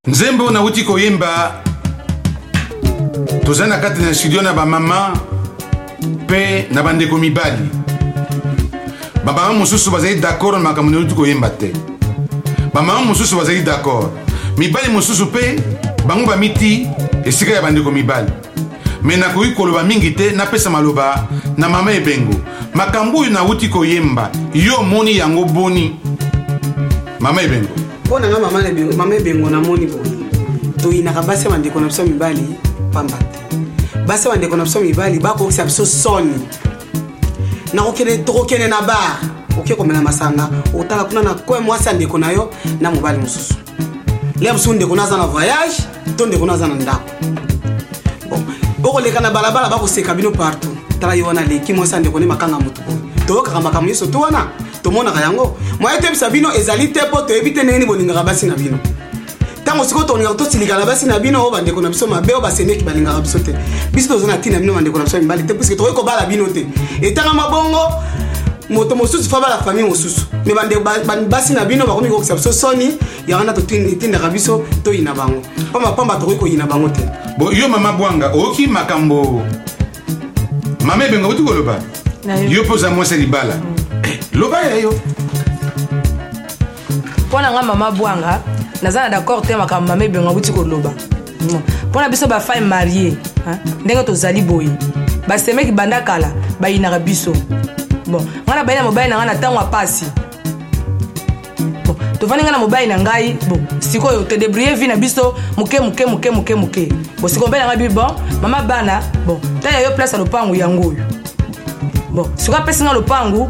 Nzembo na uti koyemba tozana kati na studio na ba mama pe na bandeko mibali ba mama mususu bazali d'accord na makambo na uti koyemba te ba mama mususu bazali d'accord mibali mususu pe bango ba miti esika ya bandeko mibali me na koyi koloba mingi te na pesa maloba na mama ebengo makambo na uti koyemba yo moni yango boni mama ebengo pona nga mama ebengo na moni boy to ina kabase bandeko na biso mibali pamba te base bandeko na biso mibali bako kisa biso soni na kokene na bar oke komela masanga otala kuna na kwa mwasi andeko na yo na mobali mususu leo biso ndeko na za na voyage to ndeko na za na ndako bon boko leka na balabala bako seka bino partout tala yo wana leki mwasi andeko ne makanga mutu boy to kaka makamu yeso to wana to mona kayango moye te bisabino ezali te po to ebite neni bolinga basi na bino tango siko to ninga to silika na basi na bino bandeko na biso mabe o baseneki balinga biso te biso to zona tina bino bandeko na biso mbali te puisque to ko bala bino te etanga mabongo moto mosusu fa bala famille mosusu me bande basi na bino bakomi ko biso soni ya wana to tinda biso to ina bango pamba to ko ina bango te bo yo mama bwanga oki makambo mama ebengo uti koloba yo poza mwasi libala loba ya yo pona nga mama bwanga nazana d'accord te makambo mama ebengo uti koloba pona biso ba femme mariée ndenge tozali boyi basemeki banda kala bayinaka biso bon ngana bayina mobali na ngana tango apasi bon tovani ngana mobali na ngai bon sikoyo te débrouiller vie na biso muke bon sikoyo mbele nga bi bon mama bana bon taya yo place lo pangu yango bon sikoyo pesi nga lo pangu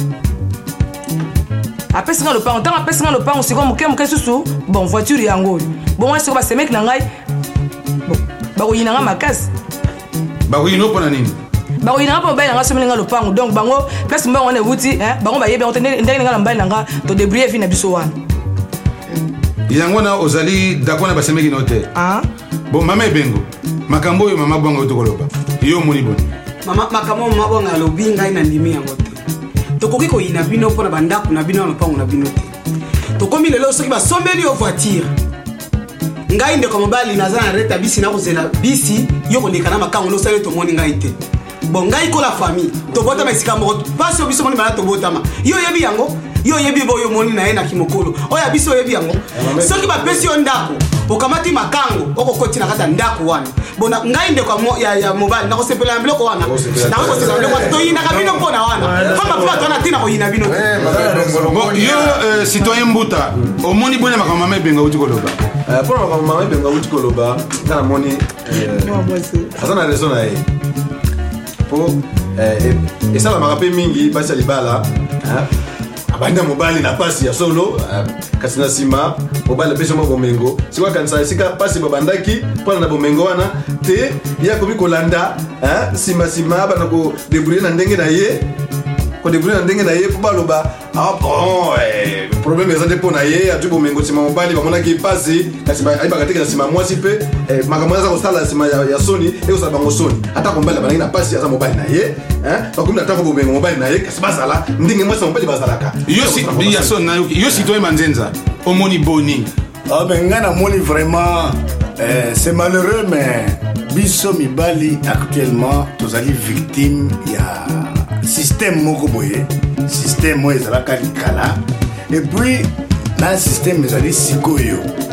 apesi nga lo pangu tango apesi nga lo pangu sikoyo muke susu bon voiture yango bon moi sikoyo basemeki na ngai bon bakoyina nga makasi bakoyina opona nini bakoyina nga po mobali na nga someli nga lo pangu donc bango place mbango wana ewuti bango bayebi yango te ndenge nga na mobali na nga to débrouiller vie na biso wana yango na ozali d'accord na basemeki no te bon mama ebengo makambo oyo mama bwanga uti koloba yo moni boni makambo mama bwanga alobi ngai na ndimi yango te tokoki koyina bino mpona bandako na bino na lopango na bino te tokomi lelo soki basombeli yo voiture ngai ndeko mobali naza na reta bisi na kozela bisi yo koleka na makango nosali tomoni ngai te bon ngai kola famille tobotama esika moko pasi obiso moni bana tobotama yo yebi yango yo yebi boyo moni na ye na kimokolo oya biso yebi yango soki bapesi yo ndako okamati makango okokoti na kata ndako wana bona ngai ndeko ya mobali nakosepela na biloko wana nakosepela na biloko toyinaka bino mpona wana kama papa twana tina koyina bino bon yo citoyen mbuta omoni bone makambo mama ebenga uti koloba mpona makambo mama ebenga uti koloba nga namoni aza na raison na ye po esalamaka mpe mingi basi ya libala abanda mobali na pasi ya solo kasi na nsima mobali apesi mwa bomengo sikoyo akanisa esika pasi babandaki mpona na bomengo wana te ye akomi kolanda nsima bana kodébrouiller na ndenge na ye po baloba problème eza te mpo na ye atui bomengo nsima mobali bamonaki pasi kasi ayebaka teke na nsima mwasi mpe makambo aza kosala nsima ya soni ekosala bango soni atako mobali abangi na pasi aza mobali na ye bakomi na ntango bomengo mobali na ye kasi bazala ndenge mwasi mobali bazalaka yo citoyen manzenza omoni boni ngai namoni vraiment c'est malheureux mais biso mibali actuellement tozali victime ya système moko boye système oyo ezalaka likala et puis na système ezali sikoyo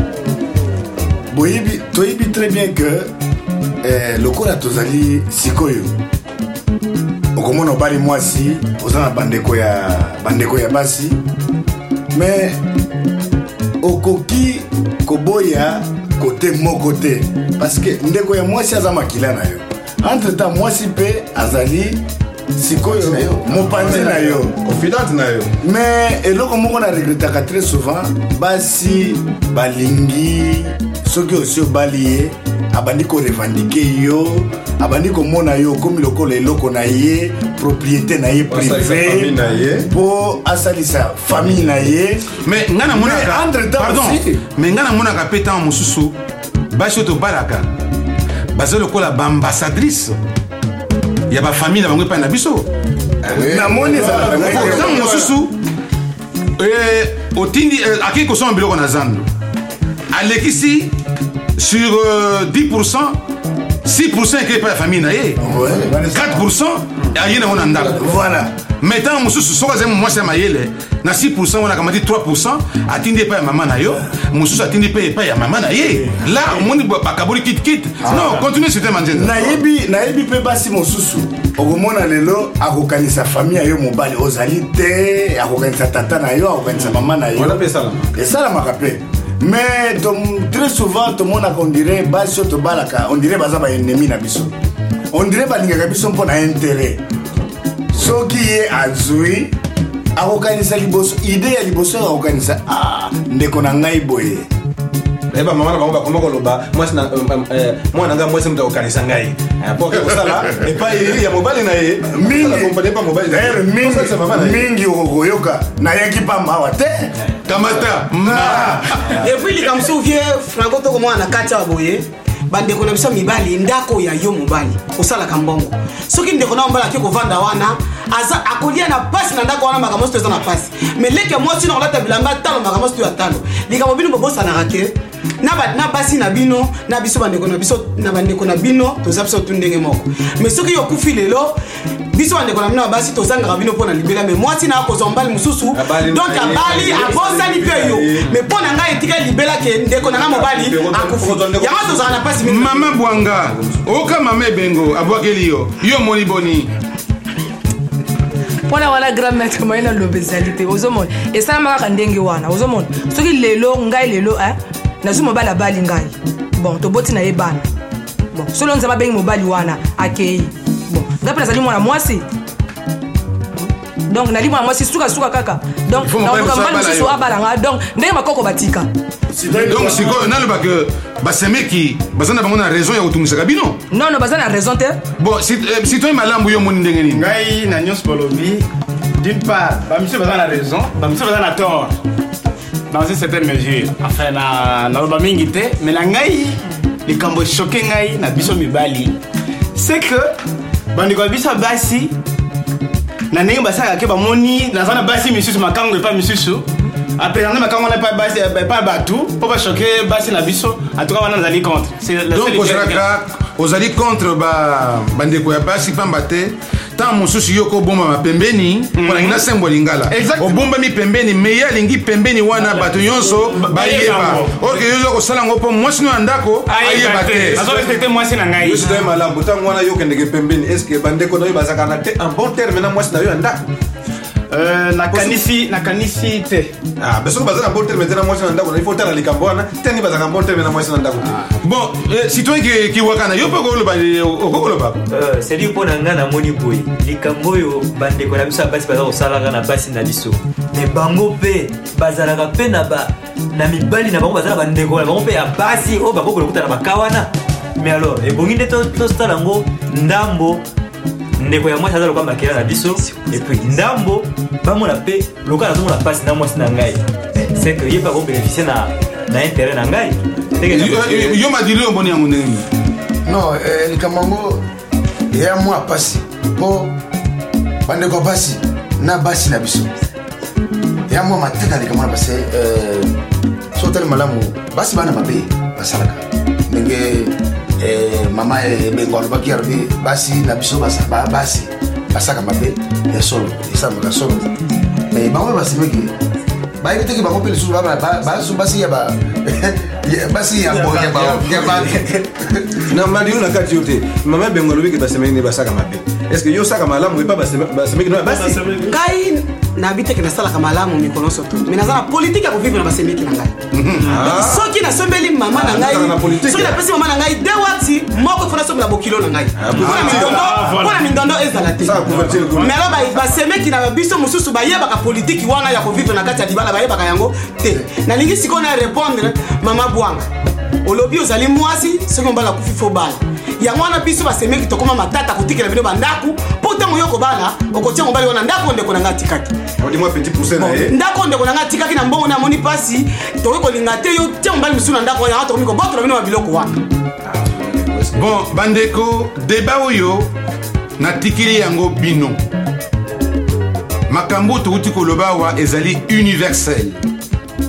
toyebi très bien que lokola tozali sikoyo okomona obali mwasi oza na bandeko ya basi mais okoki koboya kote moko te parce que ndeko ya mwasi aza makila na yo entre temps mwasi mpe azali sikoyo mopanzi na yo confidente na yo mais eloko moko na regretaka très souvent basi balingi soki osi obali ye abandi korevandike yo abandi komona yo okomi lokola eloko na ye propriété na ye privé mpo asalisa famille na ye mais nga namonaka mpe ntango mosusu basi oyo tobalaka baza lokola baambassadrice ya bafamille na bango epai na biso namoni ntango mosusu otindi akei kosoma biloko na zando alekisi sur 10%, 6% qui est pas la famille naie, 4% aye na on ndako. Voilà. Maintenant mususu soka zemu moi c'est mayele na 6% on a comme dit 3% atinde pas maman na yo, mususu atinde pas ya maman na ye. Là on dit ba kaboli kit. Non, continue c'était manjenda. Nayebi pe basi mususu. Okomona lelo akokanisa famille ayo mobali ozali te, akokanisa tata na yo, akokanisa maman na yo. On appelle ça là. Et ça la makape. Mais très souvent tout le monde on dirait basi to balaka, on dirait baza ba ennemi na biso. On dirait ba ninga biso mpona intérêt. Soki ye azui akokanisa liboso idée ya liboso akokanisa ndeko na ngai boye. Eba mama na bango bakoma koloba moi moi nanga moi semta okanisa ngai. Pour que ça là et pas ya mobali na ye. Mingi comprenez pas mobali. Mingi okoyoka na yaki pamba wa te. Kamata. Et puis les comme souviens Franco to comment na kati ya boye. Bandeko na biso mibali ndako ya yo mobali osala kambongo soki ndeko na mbala ki kovanda wana aza akolia na pasi na ndako wana makambo sto na pasi mais leke mwasi na kolata bilamba talo makambo sto ya talo likambo bino bobosa na rake na basi na bino na biso bandeko na bino toza biso tundenge moko mais soki yo kufi lelo biso bandeko na bino basi tozanga bino pona libela mais mwasi na ko zombali mususu donc abali abosani pe yo mais pona ngai etika libela ke ndeko na mobali akufi yama tozanga na pasi Mama Bwanga oka mama Bengo abwakeli yo moni boni. Pona wana grand maître moyena lobezalité ozomona et ça maka ndenge wana ozomona soki lelo ngai lelo nazuma bala bali ngai bon to boti na yebana bon solo nzama bengi mobali wana akei bon ngapi nazali mwana mwasi donc nali mwana mwasi suka kaka donc na mobali mususu abalanga donc ndenge makoko batika donc si ko na le ba que basemeki bazana bango na raison ya kutungisa kabino non bazana raison te bon si toi malambu yo moni ndenge nini ngai na nyos polobi d'une part ba monsieur bazana raison ba monsieur bazana tort dans une certaine mesure enfin na loba mingi te mais la ngai likambo choqué ngai na biso mibali c'est que bandiko biso basi na ndenge basaka ke bamoni nazana basi misusu makango epa misusu après on a quand on n'a pas basi pas batou pour pas choquer basi na biso en tout cas on a contre c'est la donc aux allez contre bandeko ya basi pambate tant mususu yoko bomba mapembeni wana ina sembo lingala obomba mi pembeni meya lingi pembeni wana bato nyonso bayeba OK yozo ko sala ngopo mwasi no andako ayeba te azo respecter mwasi na ngai yo sidai malambo tango wana yo kendeke pembeni est-ce que bandeko no bazaka na te en bon terme na mwasi na yo andako na kanisi te beso bazana bon terme na mwasi na ndako il faut tala likambwana teni bazaka bon terme na mwasi na ndako bon citoyen qui wakana yo poko lo ba okokolo ba c'est dit pona ngana moni boy likambo yo bandeko na biso basi bazaka osala na basi na biso mais bango pe bazalaka pe na mibali na bango bazala bandeko na bango pe ya basi o bakoko lokuta na bakawana mais alors ebongi nde to stala ngo ndambo ndeko ya mwasi azalo kwa makela na biso et puis ndambo bamona pe lokala azomona pasi na mwasi na ngai c'est que yeba ko bénéficier na intérêt na ngai yo madili yo boni yango ndenge non likamango ya mwa pasi po bandeko basi na basi na biso ya mwa mateka likamona basi so tali malamu basi bana mabe basalaka ndenge mama Bengo alobaki arbi basi na biso basi basaka mabe ya solo esambaka solo mais bango basimeki bayebiteki bango mpe lisusu basi ya basi ya na madi yo na kati yo te mama Bengo alobaki basemeki ne basaka mabe est-ce que yo saka malamu epa basemeki no basi kai na biteke na sala kamalamu mikono soto mais nazana politique ya vivre na basemeki na ngai soki na sombeli mama na ngai soki na pesi mama na ngai de wati moko fona sombela bokilo na ngai pona mindondo ezala te mais alors basemeki na biso mususu bayebaka politique wana ya vivre na kati ya libala bayebaka yango te na lingi siko na répondre mama Bwanga olobi ozali mwasi soki mbala kufi fo bala yango wana biso basemeki tokoma matata kotikela bino bandaku po ntango yo kobala okotia mobali wana ndako ndeko na ngati kaki odimo petit poussin na ye ndako ndeko na ngati kaki na mbongo na moni pasi tokoki kolinga te yo tia mobali mosusu na ndako yango tokomi kobotola bino babiloko wana bon bandeko débat oyo natikili yango bino makambo touti koloba wa ezali universel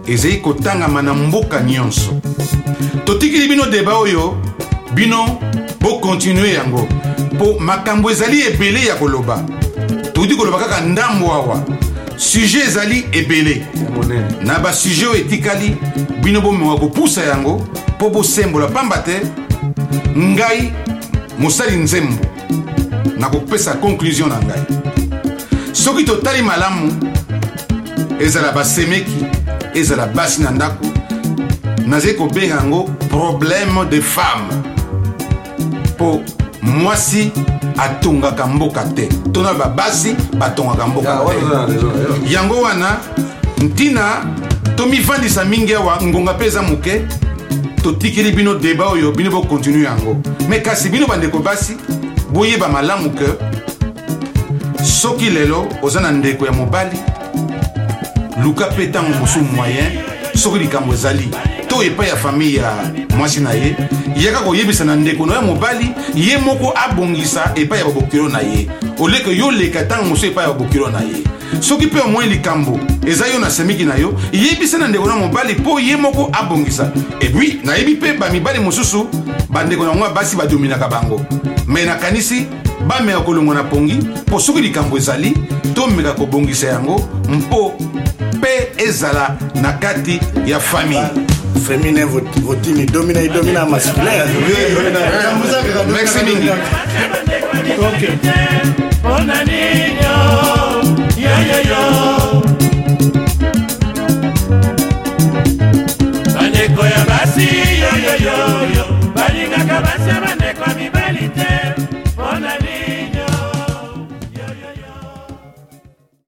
ezali kotangama na mboka nyonso. Totikili bino débat oyo bino bokontinue yango po makambo ezali ebele ya koloba. Toudi koloba kaka ndambo awa sujet ezali ebele na basujet oyo etikali bino bomewa kopusa yango po bosembola pamba te ngai mosali nzembo na kopesa conclusion na ngai. Soki totali malamu ezala basemeki ezala basi na ndako nazali kobenga yango problème de femme po mwasi atongaka mboka te tona babasi batongaka mboka te. Yango wana ntina tomifandisa mingi awa ngonga mpe eza moke totikeli bino débat oyo bino bokontinue yango. Me kasi bino bandeko basi boyeba malamu ke soki lelo oza na ndeko ya mobali luka mpe ntango mosusu moyen soki likambo ezali to epai ya famille ya mwasi na ye yaka koyebisa na ndeko na ye mobali ye moko abongisa epai ya babokilo na ye oleke yo leka ntango mosusu epai ya babokilo na ye. Soki mpe omoi likambo eza yo na semiki na yo yebisa na ndeko na mobali mpo ye moko abongisa. Epui nayebi mpe bamibali mosusu bandeko na yango basi badominaka bango me nakanisi bameka kolongwa na pongi mpo soki likambo ezali tomeka kobongisa yango mpo mpe ezala na kati ya famille. Féminin votini domina masculin. Merci mingi. Okay.